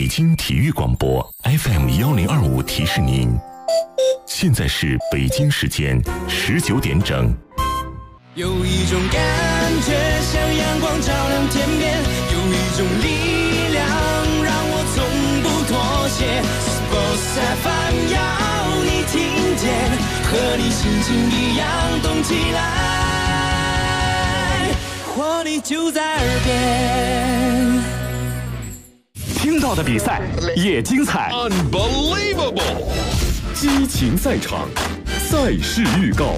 京体育广播 FM1025提示您，现在是北京时间19点整。 有一种感觉像阳光照亮天边，有一种力量让我从不妥协。Sports FM 要你听见，和你心情一样动起来，活力就在耳边。 听到的比赛也精彩 Unbelievable 激情赛场，赛事预告。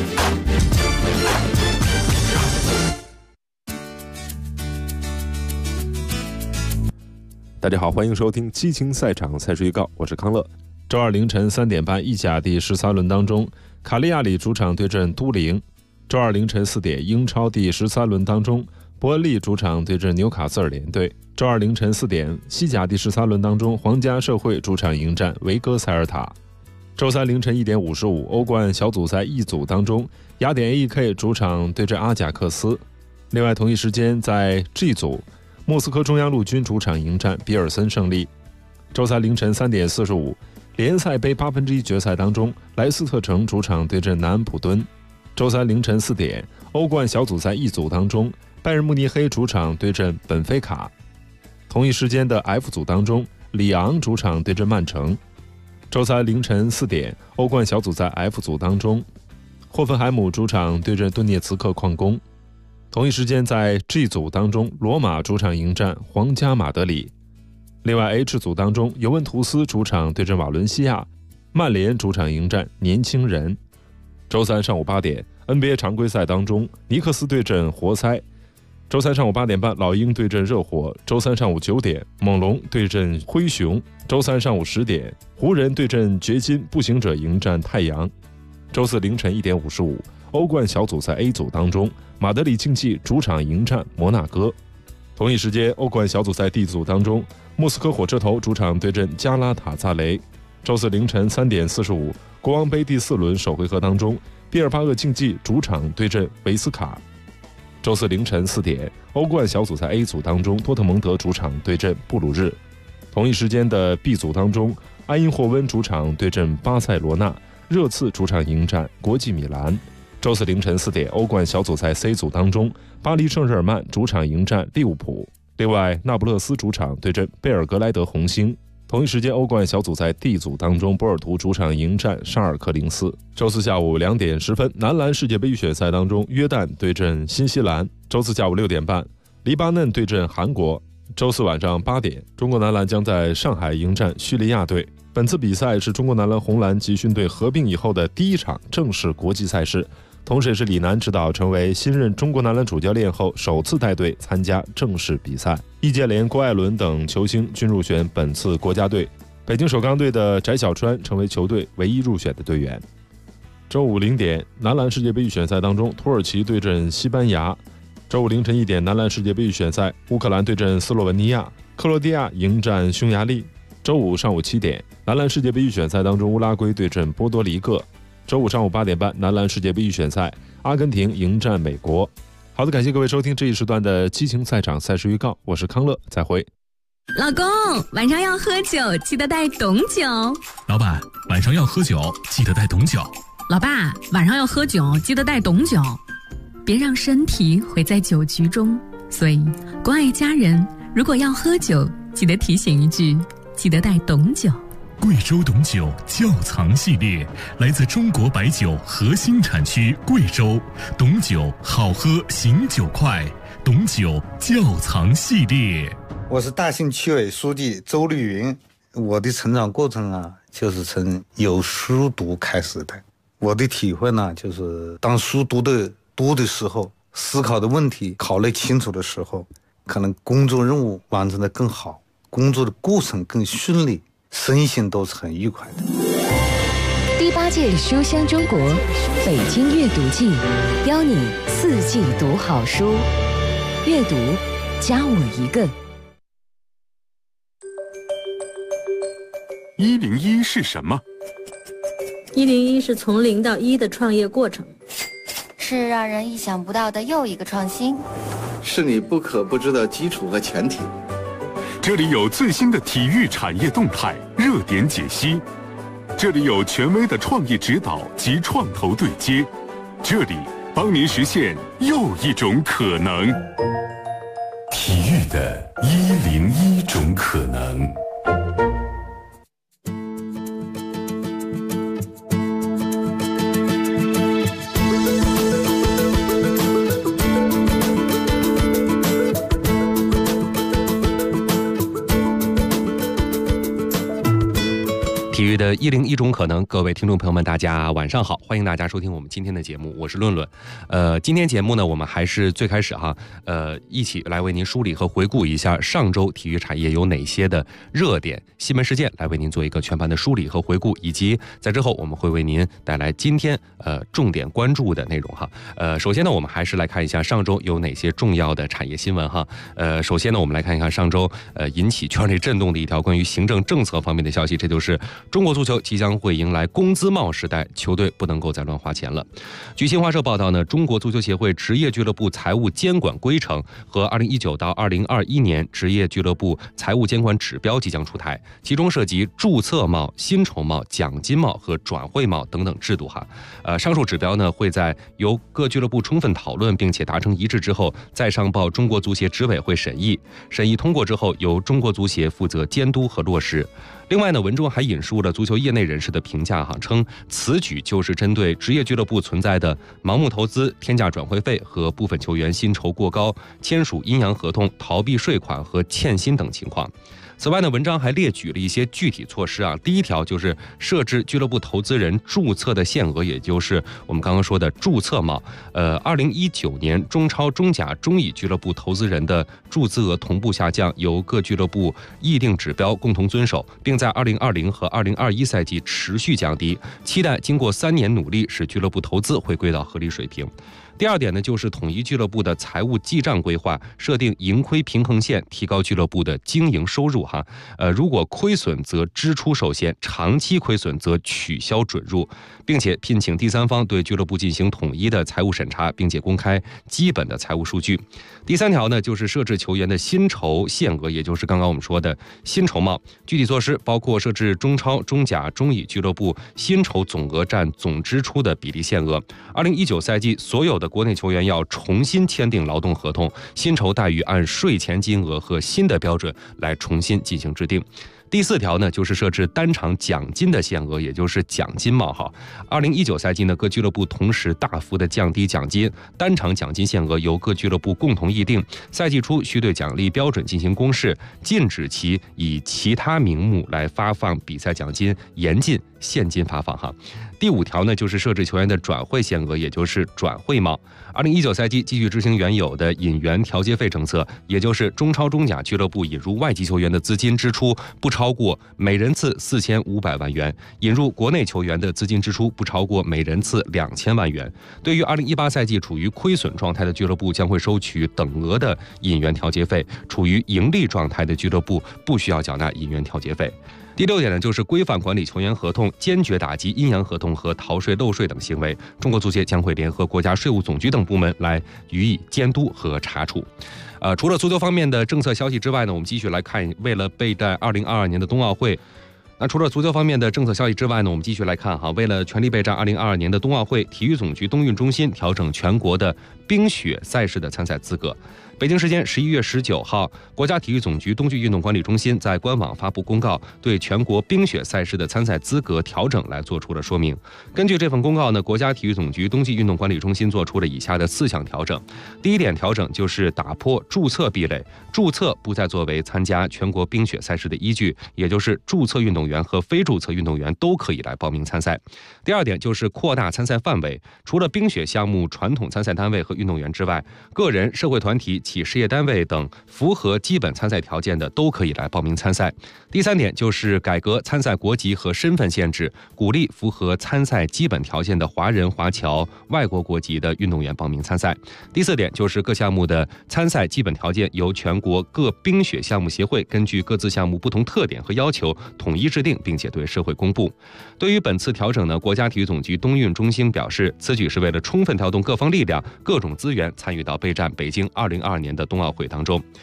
大家好，欢迎收听激情赛场赛事预告，我是康乐。周二凌晨3点半，意甲第13轮当中，卡利亚里主场对阵都灵。周二凌晨4点，英超第13轮当中，伯恩利主场对阵纽卡斯尔联队。周二凌晨4点，西甲第13轮当中，皇家社会主场迎战维戈塞尔塔。周三凌晨1点55，欧冠小组赛 E 组当中，雅典 AEK 主场对阵阿贾克斯。另外同一时间在 G 组，莫斯科中央陆军主场迎战比尔森胜利。周三凌晨3点45，联赛杯1/8决赛当中，莱斯特城主场对阵南安普敦。周三凌晨4点，欧冠小组赛 E 组当中，拜仁慕尼黑主场对阵本菲卡。同一时间的 F 组当中，里昂主场对阵曼城。周三凌晨4点，欧冠小组赛 F 组当中，霍芬海姆主场对阵顿涅茨克矿工。同一时间在 G 组当中，罗马主场迎战皇家马德里。另外 H 组当中，尤文图斯主场对阵瓦伦西亚，曼联主场迎战年轻人。周三上午8点 NBA 常规赛当中，尼克斯对阵活塞。周三上午8点半，老鹰对阵热火。周三上午9点，猛龙对阵灰熊。周三上午10点，湖人对阵掘金，步行者迎战太阳。周四凌晨1点55，欧冠小组赛 A 组当中，马德里竞技主场迎战摩纳哥。同一时间，欧冠小组赛 D 组当中，莫斯科火车头主场对阵加拉塔萨雷。周四凌晨3点45，国王杯第4轮首回合当中，毕尔巴鄂竞技主场对阵维斯卡。周四凌晨4点，欧冠小组赛 A 组当中，多特蒙德主场对阵布鲁日。同一时间的 B 组当中，埃因霍温主场对阵巴塞罗那，热刺主场迎战国际米兰。周四凌晨4点，欧冠小组赛 C 组当中，巴黎圣日耳曼主场迎战利物浦。另外，那不勒斯主场对阵贝尔格莱德红星。同一时间，欧冠小组赛 D 组当中，波尔图主场迎战沙尔克04。周四下午2点10分，男篮世界杯预选赛当中，约旦对阵新西兰。周四下午6点半，黎巴嫩对阵韩国。周四晚上8点，中国男篮将在上海迎战叙利亚队。本次比赛是中国男篮红蓝集训队合并以后的第一场正式国际赛事，同时也是李楠指导成为新任中国男篮主教练后首次带队参加正式比赛。易建联、郭艾伦等球星均入选本次国家队，北京首钢队的翟小川成为球队唯一入选的队员。周五0点，男篮世界杯预选赛当中，土耳其对阵西班牙。周五凌晨1点，男篮世界杯预选赛，乌克兰对阵斯洛文尼亚，克罗地亚迎战匈牙利。周五上午7点，男篮世界杯预选赛当中，乌拉圭对阵波多黎各。周五上午8点半，男篮世界杯预选赛，阿根廷迎战美国。好的，感谢各位收听这一时段的激情赛场赛事预告，我是康乐，再会。 老公，晚上要喝酒，记得带董酒。 老板，晚上要喝酒，记得带董酒。 老爸，晚上要喝酒，记得带董酒。别让身体毁在酒局中，所以关爱家人，如果要喝酒，记得提醒一句，记得带董酒。 贵州董酒窖藏系列，来自中国白酒核心产区贵州，董酒好喝醒酒快，董酒窖藏系列。 我是大兴区委书记周绿云，我的成长过程啊，就是从有书读开始的。我的体会呢，就是当书读的多的时候，思考的问题考虑清楚的时候，可能工作任务完成的更好，工作的过程更顺利，身心都是很愉快的。 第8届书香中国北京阅读季，邀你4季读好书，阅读加我一个。 101是什么 ？101是从0到1的创业过程， 是让人意想不到的又一个创新， 是你不可不知的基础和前提。 这里有最新的体育产业动态热点解析，这里有权威的创意指导及创投对接，这里帮您实现又一种可能。 体育的101种可能。 体育的101种可能，各位听众朋友们，大家晚上好，欢迎大家收听我们今天的节目，我是论论。今天节目呢，我们还是最开始一起来为您梳理和回顾一下上周体育产业有哪些的热点新闻事件，来为您做一个全盘的梳理和回顾，以及在之后我们会为您带来今天重点关注的内容哈。首先呢，我们还是来看一下上周有哪些重要的产业新闻哈。首先呢，我们来看一看上周引起圈内震动的一条关于行政政策方面的消息，这就是中国足球即将会迎来工资帽时代，球队不能够再乱花钱了。据新华社报道呢，中国足球协会职业俱乐部财务监管规程和2019到2021年职业俱乐部财务监管指标即将出台，其中涉及注册帽、薪酬帽、奖金帽和转会帽等等制度哈。上述指标呢会在由各俱乐部充分讨论并且达成一致之后，再上报中国足协执委会审议通过之后，由中国足协负责监督和落实。另外呢，文中还引述了足球业内人士的评价称此举就是针对职业俱乐部存在的盲目投资、天价转会费和部分球员薪酬过高、签署阴阳合同、逃避税款和欠薪等情况。此外呢，文章还列举了一些具体措施第一条就是设置俱乐部投资人注册的限额，也就是我们刚刚说的注册帽。2019年中超、中甲、中乙俱乐部投资人的注资额同步下降，由各俱乐部议定指标共同遵守，并在2020和2021赛季持续降低。期待经过3年努力，使俱乐部投资回归到合理水平。第二点呢，就是统一俱乐部的财务记账规划，设定盈亏平衡线，提高俱乐部的经营收入如果亏损则支出受限，长期亏损则取消准入，并且聘请第三方对俱乐部进行统一的财务审查，并且公开基本的财务数据。第三条呢，就是设置球员的薪酬限额，也就是刚刚我们说的薪酬帽。具体措施包括设置中超、中甲、中乙俱乐部薪酬总额占总支出的比例限额。2019赛季所有的国内球员要重新签订劳动合同，薪酬待遇按税前金额和新的标准来重新进行制定。第4条呢，就是设置单场奖金的限额，也就是奖金帽2019赛季呢，各俱乐部同时大幅的降低奖金，单场奖金限额由各俱乐部共同议定，赛季初需对奖励标准进行公示，禁止其以其他名目来发放比赛奖金，严禁现金发放第5条呢，就是设置球员的转会限额，也就是转会帽。2019赛季继续执行原有的引援调节费政策，也就是中超、中甲俱乐部引入外籍球员的资金支出不超过每人次4500万元，引入国内球员的资金支出不超过每人次2000万元。对于2018赛季处于亏损状态的俱乐部，将会收取等额的引援调节费；处于盈利状态的俱乐部不需要缴纳引援调节费。第6点呢，就是规范管理球员合同，坚决打击阴阳合同和逃税漏税等行为。中国足协将会联合国家税务总局等部门来予以监督和查处。除了足球方面的政策消息之外呢，我们继续来看，为了备战2022年的冬奥会。除了足球方面的政策消息之外呢，我们继续来看为了全力备战2022年的冬奥会，体育总局冬运中心调整全国的冰雪赛事的参赛资格。北京时间11月19号，国家体育总局冬季运动管理中心在官网发布公告，对全国冰雪赛事的参赛资格调整来做出了说明。根据这份公告呢，国家体育总局冬季运动管理中心做出了以下的4项调整。第1点调整就是打破注册壁垒，注册不再作为参加全国冰雪赛事的依据，也就是注册运动员和非注册运动员都可以来报名参赛。第2点就是扩大参赛范围，除了冰雪项目传统参赛单位和运动员之外，个人、社会团体、企事业单位等符合基本参赛条件的都可以来报名参赛。第3点就是改革参赛国籍和身份限制，鼓励符合参赛基本条件的华人、华侨、外国国籍的运动员报名参赛。第4点就是各项目的参赛基本条件由全国各冰雪项目协会根据各自项目不同特点和要求统一制定，并且对社会公布。对于本次调整呢，国家体育总局冬运中心表示，此举是为了充分调动各方力量、各种资源，参与到备战北京2022年的冬奥会当中。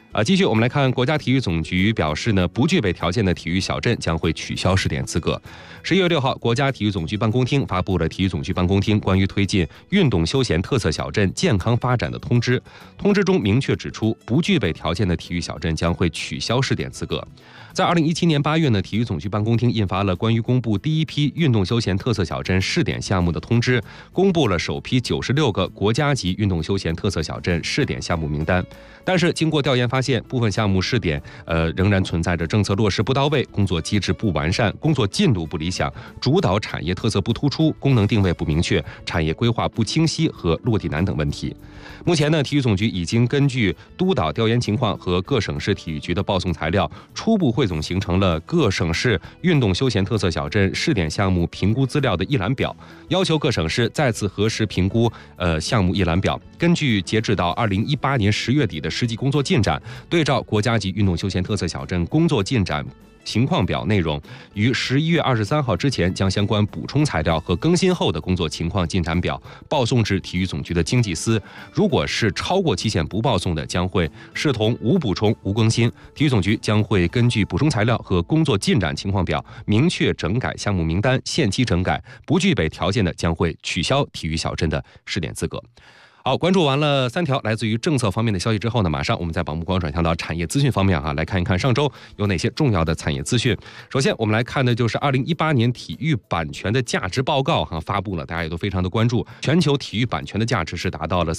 继续我们来看，国家体育总局表示呢，不具备条件的体育小镇将会取消试点资格。11月6号，国家体育总局办公厅发布了体育总局办公厅关于推进运动休闲特色小镇健康发展的通知。通知中明确指出，不具备条件的体育小镇将会取消试点资格。在2017年8月呢，体育总局办公厅印发了关于公布第一批运动休闲特色小镇试点项目的通知，公布了首批96个国家级运动休闲特色小镇试点项目名单。但是经过调研发现，部分项目试点仍然存在着政策落实不到位、工作机制不完善、工作进度不理想、主导产业特色不突出、功能定位不明确、产业规划不清晰和落地难等问题。目前呢，体育总局已经根据督导调研情况和各省市体育局的报送材料，初步汇总形成了各省市运动休闲特色小镇试点项目评估资料的一览表，要求各省市再次核实评估项目一览表，根据截止到2018年10月底的实际工作进展，对照国家级运动休闲特色小镇工作进展情况表内容，于11月23号之前将相关补充材料和更新后的工作情况进展表报送至体育总局的经济司。如果是超过期限不报送的，将会视同无补充无更新。体育总局将会根据补充材料和工作进展情况表，明确整改项目名单，限期整改，不具备条件的将会取消体育小镇的试点资格。好，关注完了3条来自于政策方面的消息之后呢，马上我们再把目光转向到产业资讯方面来看一看上周有哪些重要的产业资讯。首先我们来看的就是2018年体育版权的价值报告发布了，大家也都非常的关注。全球体育版权的价值是达到了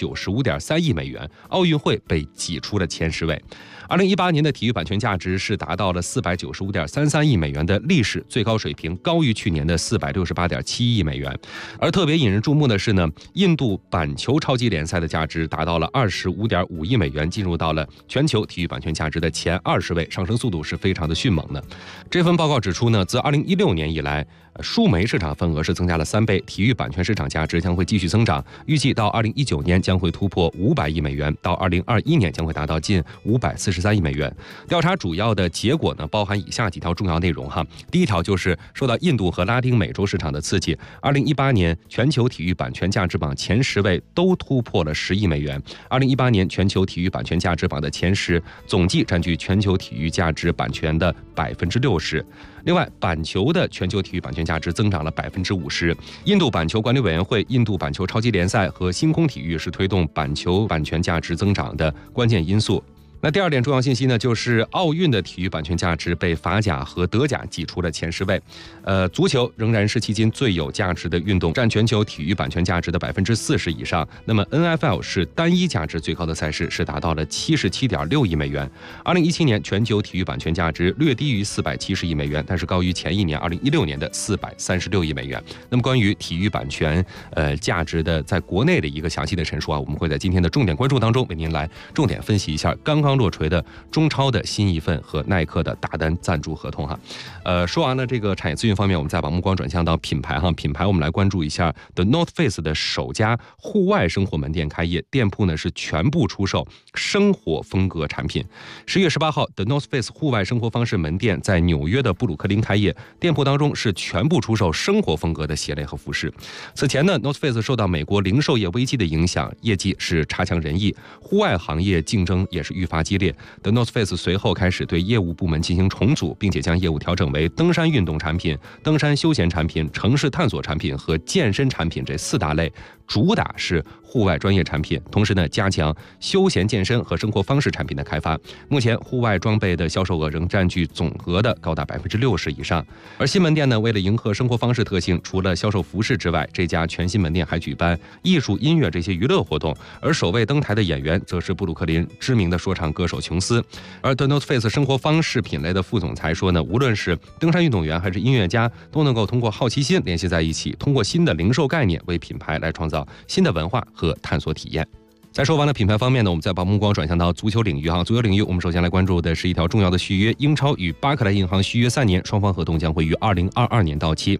495.3亿美元，奥运会被挤出了前10位。2018年的体育版权价值是达到了495.33亿美元的历史最高水平，高于去年的468.7亿美元。而特别引人注目的是呢，印度板球超级联赛的价值达到了25.5亿美元，进入到了全球体育版权价值的前20位，上升速度是非常的迅猛的。这份报告指出呢，自2016年以来，数媒市场份额是增加了3倍，体育版权市场价值将会继续增长，预计到2019年将会突破500亿美元，到2021年将会达到近543亿美元。调查主要的结果呢，包含以下几条重要内容第一条就是受到印度和拉丁美洲市场的刺激，2018年全球体育版权价值榜前10位都突破了10亿美元。2018年全球体育版权价值榜的前10总计占据全球体育价值版权的60%。另外，板球的全球体育版权价值增长了50%。印度板球管理委员会、印度板球超级联赛和星空体育是推动板球版权价值增长的关键因素。那第二点重要信息呢，就是奥运的体育版权价值被法甲和德甲挤出了前10位。足球仍然是迄今最有价值的运动，占全球体育版权价值的40%以上。那么 NFL 是单一价值最高的赛事，是达到了77.6亿美元。2017年全球体育版权价值略低于470亿美元，但是高于前一年2016年的436亿美元。那么关于体育版权价值的在国内的一个详细的陈述我们会在今天的重点关注当中为您来重点分析一下刚刚落锤的中超的新一份和耐克的大单赞助合同说完了这个产业资讯方面，我们再把目光转向到品牌品牌我们来关注一下 The North Face 的首家户外生活门店开业，店铺呢是全部出售生活风格产品。10月18号 The North Face 户外生活方式门店在纽约的布鲁克林开业，店铺当中是全部出售生活风格的鞋类和服饰。此前呢 North Face 受到美国零售业危机的影响，业绩是差强人意，户外行业竞争也是愈发激烈。 The North Face 随后开始对业务部门进行重组，并且将业务调整为登山运动产品、登山休闲产品、城市探索产品和健身产品这4大类，主打是户外专业产品，同时呢加强休闲健身和生活方式产品的开发。目前户外装备的销售额仍占据总额的高达60%以上。而新门店呢，为了迎合生活方式特性，除了销售服饰之外，这家全新门店还举办艺术、音乐这些娱乐活动。而首位登台的演员则是布鲁克林知名的说唱歌手琼斯。而 The North Face 生活方式品类的副总裁说呢，无论是登山运动员还是音乐家，都能够通过好奇心联系在一起，通过新的零售概念为品牌来创造新的文化和探索体验。在说完了品牌方面呢，我们再把目光转向到足球领域足球领域，我们首先来关注的是一条重要的续约，英超与巴克莱银行续约3年，双方合同将会于2022年到期。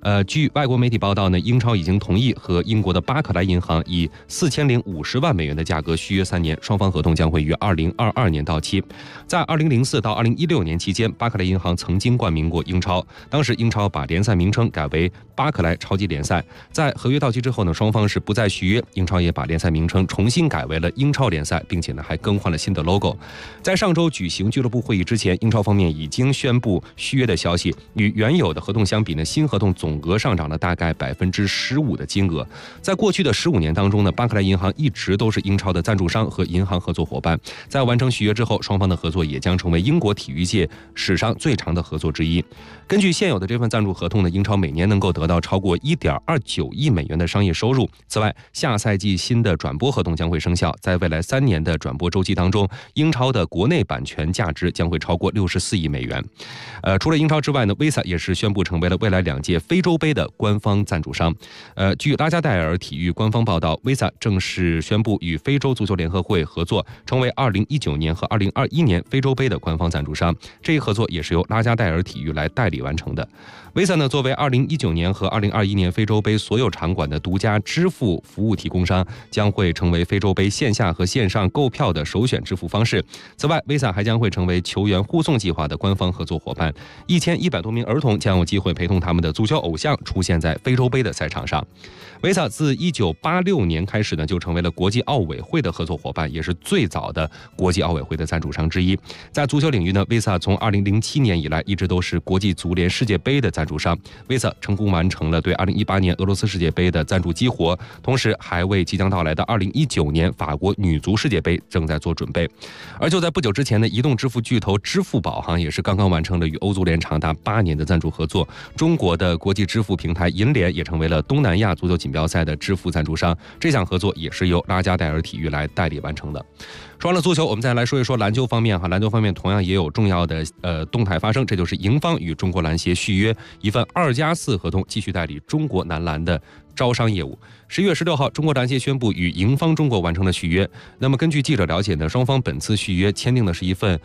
据外国媒体报道呢，英超已经同意和英国的巴克莱银行以4050万美元的价格续约3年，双方合同将会于2022年到期。在2004到2016年期间，巴克莱银行曾经冠名过英超，当时英超把联赛名称改为巴克莱超级联赛。在合约到期之后呢，双方是不再续约，英超也把联赛名称重新改为了英超联赛，并且呢还更换了新的 logo。在上周举行俱乐部会议之前，英超方面已经宣布续约的消息，与原有的合同相比呢，新合同总额上涨了大概15%的金额。在过去的15年当中呢，巴克莱银行一直都是英超的赞助商和银行合作伙伴。在完成续约之后，双方的合作也将成为英国体育界史上最长的合作之一。根据现有的这份赞助合同呢，英超每年能够得到超过1.29亿美元的商业收入。此外，下赛季新的转播合同将会生效，在未来3年的转播周期当中，英超的国内版权价值将会超过64亿美元。除了英超之外呢，Visa 也是宣布成为了未来2届非洲杯的官方赞助商。据拉加戴尔体育官方报道 ，Visa 正式宣布与非洲足球联合会合作，成为2019年和2021年非洲杯的官方赞助商。这一合作也是由拉加戴尔体育来代理完成的。Visa 呢，作为2019年和2021年非洲杯所有场馆的独家支付服务提供商，将会成为非洲杯线下和线上购票的首选支付方式。此外 ，Visa 还将会成为球员护送计划的官方合作伙伴，1100多名儿童将有机会陪同他们的足球偶像出现在非洲杯的赛场上。Visa 自1986年开始呢，就成为了国际奥委会的合作伙伴，也是最早的国际奥委会的赞助商之一。在足球领域呢 ，Visa 从2007年以来一直都是国际足联世界杯的赞助商。Visa 成功完成了对2018年俄罗斯世界杯的赞助激活，同时还为即将到来的2019年法国女足世界杯正在做准备。而就在不久之前呢，移动支付巨头支付宝也是刚刚完成了与欧足联长达8年的赞助合作。中国的国际支付平台银联也成为了东南亚足球锦标赛的支付赞助商，这项合作也是由拉加戴尔体育来代理完成的。说完了足球，我们再来说一说篮球方面。篮球方面同样也有重要的动态发生，这就是盈方与中国篮协续约一份2+4合同，继续代理中国男篮的招商业务。11月16号，中国篮协宣布与盈方中国完成了续约。那么根据记者了解呢，双方本次续约签订的是一份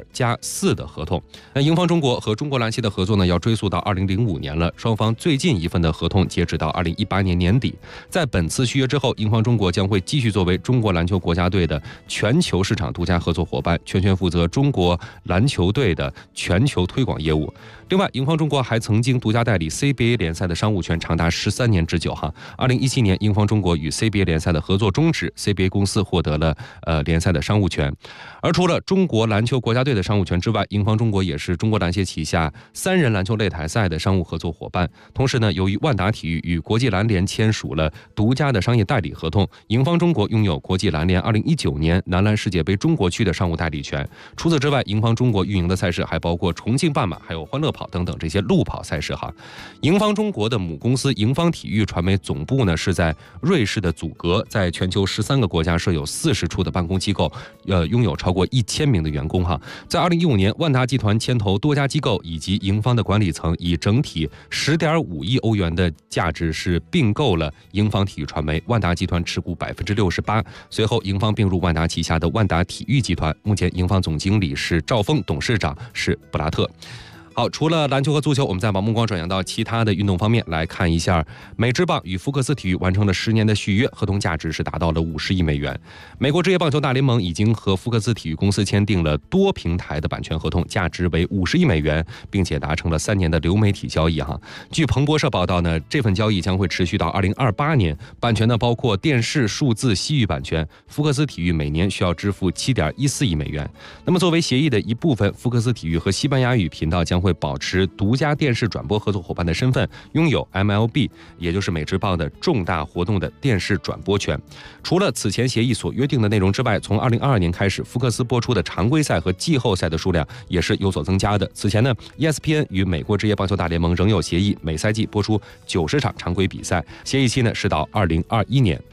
2+4的合同。那盈方中国和中国篮协的合作呢，要追溯到2005年了。双方最近一份的合同截止到2018年年底。在本次续约之后，盈方中国将会继续作为中国篮球国家队的全球市场独家合作伙伴，全权负责中国篮球队的全球推广业务。另外，盈方中国还曾经独家代理 CBA 联赛的商务权长达13年之久2017年，盈方中国与 CBA 联赛的合作终止 ，CBA 公司获得了联赛的商务权。而除了中国篮球国家队的商务权之外，盈方中国也是中国篮协旗下3人篮球擂台赛的商务合作伙伴。同时呢，由于万达体育与国际篮联签署了独家的商业代理合同，盈方中国拥有国际篮联2019年男篮世界杯中国区的商务代理权。除此之外，盈方中国运营的赛事还包括重庆半马、还有欢乐跑等等这些路跑赛事盈方中国的母公司盈方体育传媒总部呢是在瑞士的祖格，在全球13个国家设有40处的办公机构，拥有超过1000名的员工在2015年，万达集团牵头多家机构以及盈方的管理层，以整体10.5亿欧元的价值是并购了盈方体育传媒，万达集团持股68%。随后，盈方并入万达旗下的万达体育集团。目前，盈方总经理是赵峰，董事长是布拉特。好，除了篮球和足球，我们再把目光转向到其他的运动方面来看一下。美职棒与福克斯体育完成了10年的续约，合同价值是达到了50亿美元。美国职业棒球大联盟已经和福克斯体育公司签订了多平台的版权合同，价值为50亿美元，并且达成了3年的流媒体交易据彭博社报道呢，这份交易将会持续到2028年。版权呢包括电视、数字、西域版权。福克斯体育每年需要支付7.14亿美元。那么作为协议的一部分，福克斯体育和西班牙语频道将会保持独家电视转播合作伙伴的身份，拥有 MLB 也就是美职棒的重大活动的电视转播权。除了此前协议所约定的内容之外，从2022年开始，福克斯播出的常规赛和季后赛的数量也是有所增加的。此前呢 ESPN 与美国职业棒球大联盟仍有协议，每赛季播出90场常规比赛，协议期呢是到2021年。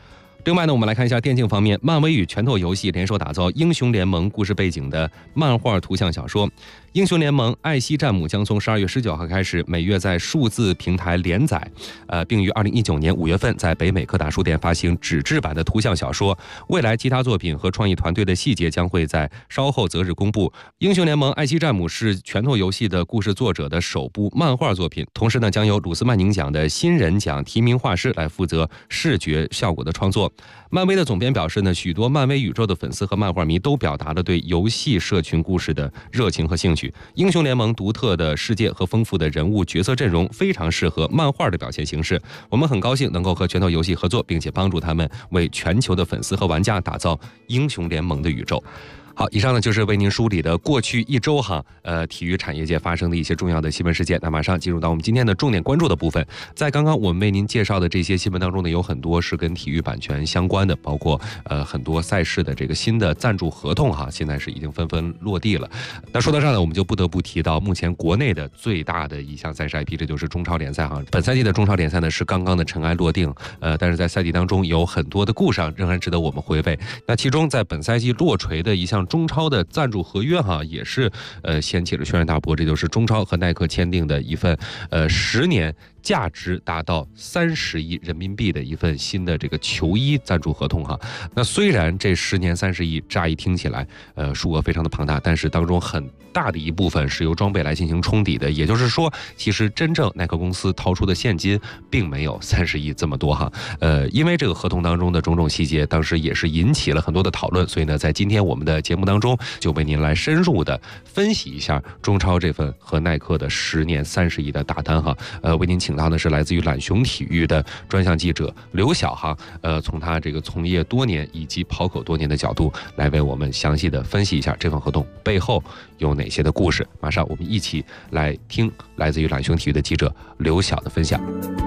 另外呢，我们来看一下电竞方面，漫威与拳头游戏联手打造英雄联盟故事背景的漫画图像小说。英雄联盟艾希战姆将从12月19号开始每月在数字平台连载，并于2019年5月份在北美各大书店发行纸质版的图像小说。未来其他作品和创意团队的细节将会在稍后择日公布。英雄联盟艾希战姆是拳头游戏的故事作者的首部漫画作品，同时呢将由鲁斯曼宁奖的新人奖提名画师来负责视觉效果的创作。漫威的总编表示呢，许多漫威宇宙的粉丝和漫画迷都表达了对游戏社群故事的热情和兴趣。英雄联盟独特的世界和丰富的人物角色阵容非常适合漫画的表现形式。我们很高兴能够和拳头游戏合作，并且帮助他们为全球的粉丝和玩家打造英雄联盟的宇宙。好，以上呢就是为您梳理的过去一周体育产业界发生的一些重要的新闻事件。那马上进入到我们今天的重点关注的部分。在刚刚我们为您介绍的这些新闻当中呢，有很多是跟体育版权相关的，包括很多赛事的这个新的赞助合同现在是已经纷纷落地了。那说到这儿呢，我们就不得不提到目前国内的最大的一项赛事 IP， 这就是中超联赛本赛季的中超联赛呢是刚刚的尘埃落定，但是在赛季当中有很多的故事仍然值得我们回味。那其中在本赛季落锤的一项中超的赞助合约也是掀起了轩然大波，这就是中超和耐克签订的一份10年价值达到30亿人民币的一份新的这个球衣赞助合同那虽然这10年30亿乍一听起来数额非常的庞大，但是当中很大的一部分是由装备来进行冲抵的，也就是说其实真正耐克公司掏出的现金并没有30亿这么多因为这个合同当中的种种细节当时也是引起了很多的讨论，所以呢在今天我们的节目当中就为您来深入的分析一下中超这份和耐克的10年30亿的大单为您请到的是来自于懒熊体育的专项记者刘晓从他这个从业多年以及跑口多年的角度来为我们详细的分析一下这份合同背后有哪些的故事。马上我们一起来听来自于懒熊体育的记者刘晓的分享。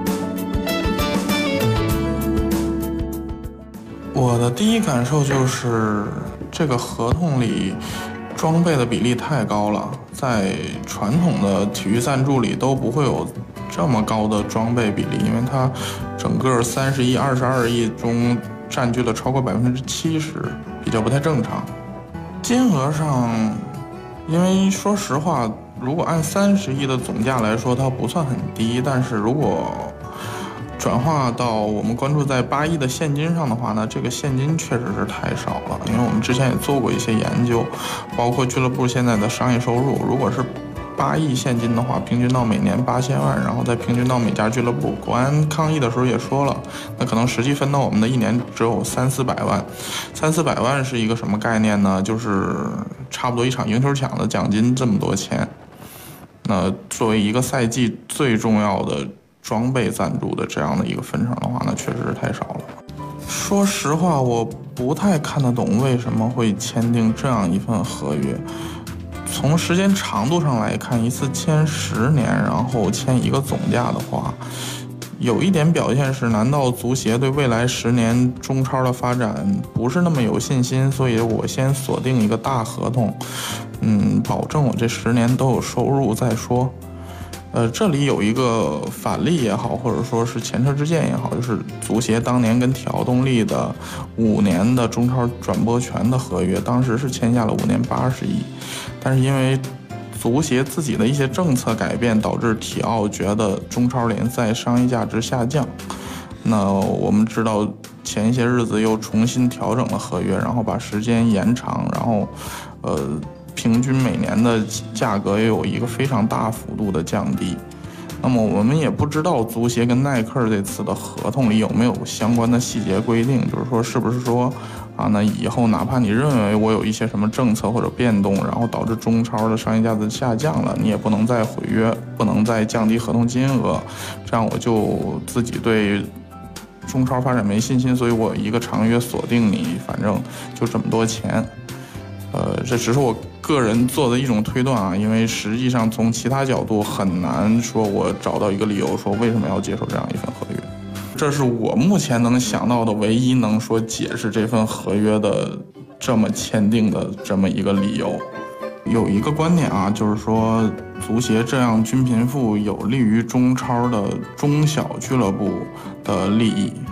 我的第一感受就是这个合同里装备的比例太高了，在传统的体育赞助里都不会有这么高的装备比例，因为它整个30亿、22亿中占据了超过70%，比较不太正常。金额上，因为说实话，如果按30亿的总价来说，它不算很低，但是如果转化到我们关注在8亿的现金上的话呢，这个现金确实是太少了。因为我们之前也做过一些研究，包括俱乐部现在的商业收入，如果是8亿现金的话，平均到每年8000万，然后再平均到每家俱乐部。国安抗议的时候也说了，那可能实际分到我们的一年只有300-400万。300-400万是一个什么概念呢？就是差不多一场赢球奖的奖金这么多钱。那作为一个赛季最重要的装备赞助的这样的一个分成的话呢，确实是太少了。说实话，我不太看得懂为什么会签订这样一份合约。从时间长度上来看，一次签10年，然后签一个总价的话，有一点表现是，难道足协对未来10年中超的发展不是那么有信心？所以我先锁定一个大合同，保证我这10年都有收入再说。这里有一个反例也好，或者说是前车之鉴也好，就是足协当年跟体奥动力的5年的中超转播权的合约，当时是签下了5年80亿，但是因为足协自己的一些政策改变，导致体奥觉得中超联赛商业价值下降。那我们知道前一些日子又重新调整了合约，然后把时间延长，然后平均每年的价格也有一个非常大幅度的降低。那么我们也不知道足协跟耐克这次的合同里有没有相关的细节规定，就是说是不是说那以后哪怕你认为我有一些什么政策或者变动，然后导致中超的商业价值下降了，你也不能再毁约，不能再降低合同金额，这样我就自己对中超发展没信心，所以我一个长约锁定你，反正就这么多钱。这只是我个人做的一种推断因为实际上从其他角度很难说我找到一个理由说为什么要接受这样一份合约。这是我目前能想到的唯一能说解释这份合约的这么签订的这么一个理由。有一个观点就是说足协这样均贫富有利于中超的中小俱乐部的利益。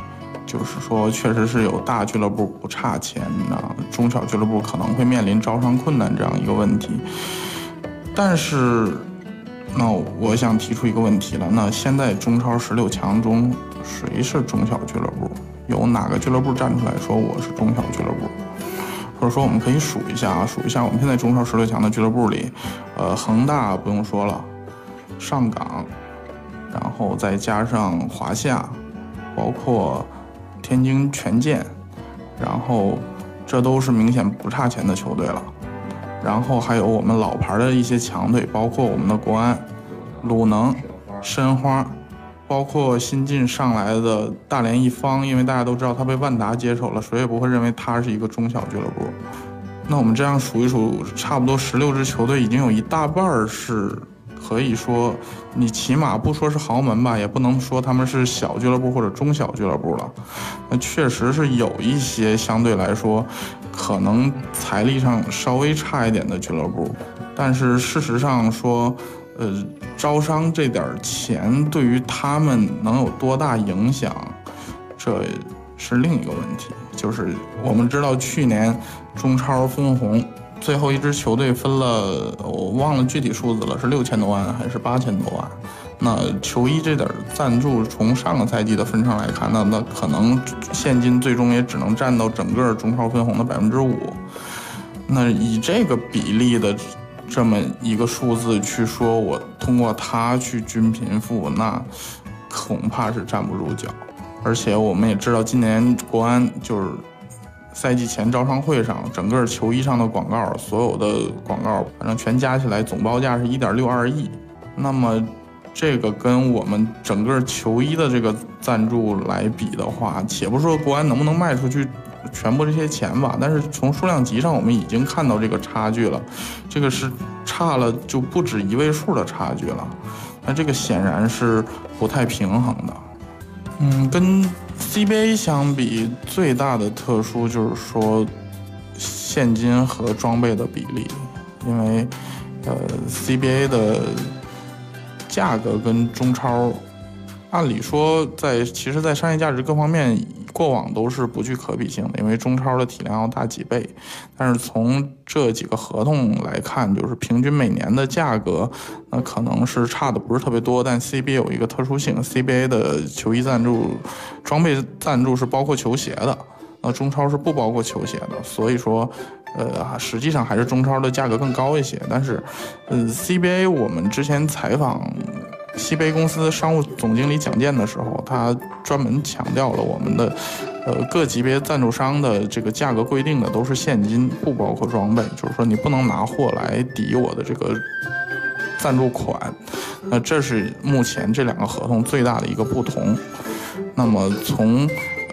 就是说确实是有大俱乐部不差钱中小俱乐部可能会面临招商困难这样一个问题。但是那我想提出一个问题了，那现在中超16强中谁是中小俱乐部？有哪个俱乐部站出来说我是中小俱乐部？或者说我们可以数一下我们现在中超16强的俱乐部里，恒大不用说了，上港，然后再加上华夏，包括天津权健，然后这都是明显不差钱的球队了。然后还有我们老牌的一些强队，包括我们的国安、鲁能、申花，包括新晋上来的大连一方，因为大家都知道他被万达接手了，谁也不会认为他是一个中小俱乐部。那我们这样数一数，差不多16支球队已经有一大半是可以说，你起码不说是豪门吧，也不能说他们是小俱乐部或者中小俱乐部了。那确实是有一些相对来说可能财力上稍微差一点的俱乐部，但是事实上说招商这点钱对于他们能有多大影响，这是另一个问题。就是我们知道去年中超分红，最后一支球队分了，我忘了具体数字了，是6000多万还是8000多万。那球衣这点赞助从上个赛季的分成来看，那可能现金最终也只能占到整个中超分红的5%。那以这个比例的这么一个数字去说我通过它去均贫富，那恐怕是站不住脚。而且我们也知道，今年国安就是赛季前招商会上，整个球衣上的广告，所有的广告反正全加起来总报价是1.62亿。那么这个跟我们整个球衣的这个赞助来比的话，且不说国安能不能卖出去全部这些钱吧，但是从数量级上我们已经看到这个差距了，这个是差了就不止1位数的差距了。那这个显然是不太平衡的。跟 CBA 相比，最大的特殊就是说现金和装备的比例，因为CBA 的价格跟中超按理说其实在商业价值各方面过往都是不具可比性的，因为中超的体量要大几倍。但是从这几个合同来看，就是平均每年的价格那可能是差的不是特别多。但 CBA 有一个特殊性， CBA 的球衣赞助、装备赞助是包括球鞋的，那中超是不包括球鞋的，所以说实际上还是中超的价格更高一些。但是CBA 我们之前采访西北公司商务总经理蒋健的时候，他专门强调了我们的各级别赞助商的这个价格规定的都是现金，不包括装备，就是说你不能拿货来抵我的这个赞助款。那这是目前这2个合同最大的一个不同。那么从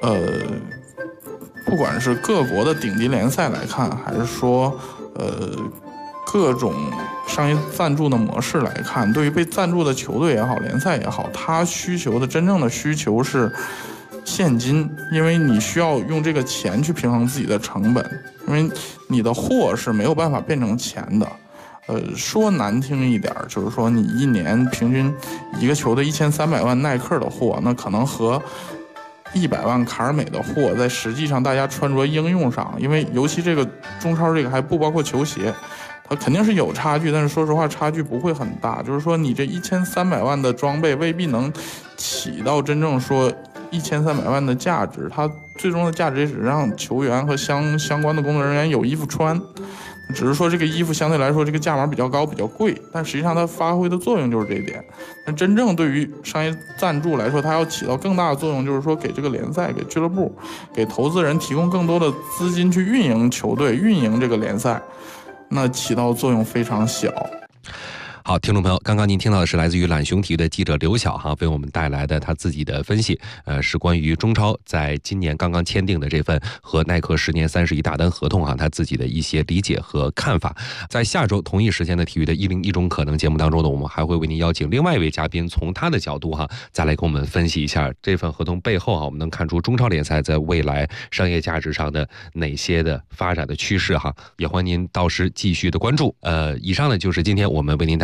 不管是各国的顶级联赛来看，还是说各种商业赞助的模式来看，对于被赞助的球队也好，联赛也好，它需求的真正的需求是现金，因为你需要用这个钱去平衡自己的成本，因为你的货是没有办法变成钱的。说难听一点，就是说你一年平均一个球队1300万耐克的货，那可能和100万卡尔美的货在实际上大家穿着应用上，因为尤其这个中超这个还不包括球鞋，它肯定是有差距，但是说实话差距不会很大。就是说你这1300万的装备未必能起到真正说1300万的价值，它最终的价值也只是让球员和相关的工作人员有衣服穿，只是说这个衣服相对来说这个价码比较高比较贵，但实际上它发挥的作用就是这一点。那真正对于商业赞助来说，它要起到更大的作用，就是说给这个联赛、给俱乐部、给投资人提供更多的资金去运营球队、运营这个联赛，那起到作用非常小。 好，听众朋友，刚刚您听到的是来自于懒熊体育的记者刘晓为我们带来的他自己的分析，是关于中超在今年刚刚签订的这份和耐克10年30亿大单合同他自己的一些理解和看法。在下周同一时间的体育的101种可能节目当中呢，我们还会为您邀请另外一位嘉宾，从他的角度再来给我们分析一下这份合同背后我们能看出中超联赛在未来商业价值上的哪些的发展的趋势也欢迎您到时继续的关注。以上呢就是今天我们为您带来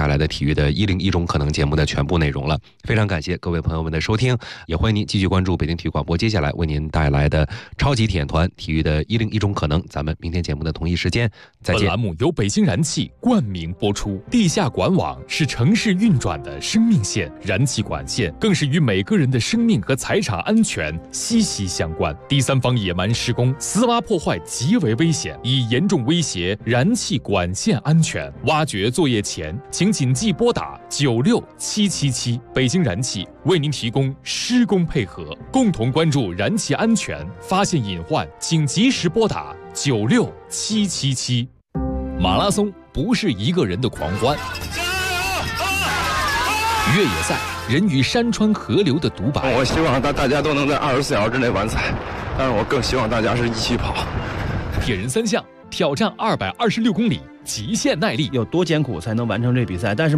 来的体育的101种可能节目的全部内容了。非常感谢各位朋友们的收听，也欢迎您继续关注北京体育广播接下来为您带来的超级体验团体育的101种可能。咱们明天节目的同一时间再见。 本栏目由北京燃气冠名播出。地下管网是城市运转的生命线，燃气管线更是与每个人的生命和财产安全息息相关。第三方野蛮施工、私挖破坏极为危险，已严重威胁燃气管线安全。挖掘作业前，请谨记拨打96777。北京燃气为您提供施工配合，共同关注燃气安全，发现隐患请及时拨打96777。马拉松不是一个人的狂欢，越野赛人与山川河流的独白。 我希望大家都能在24小时之内完赛，但是我更希望大家是一起跑。 铁人三项挑战226公里极限耐力， 有多艰苦才能完成这比赛？但是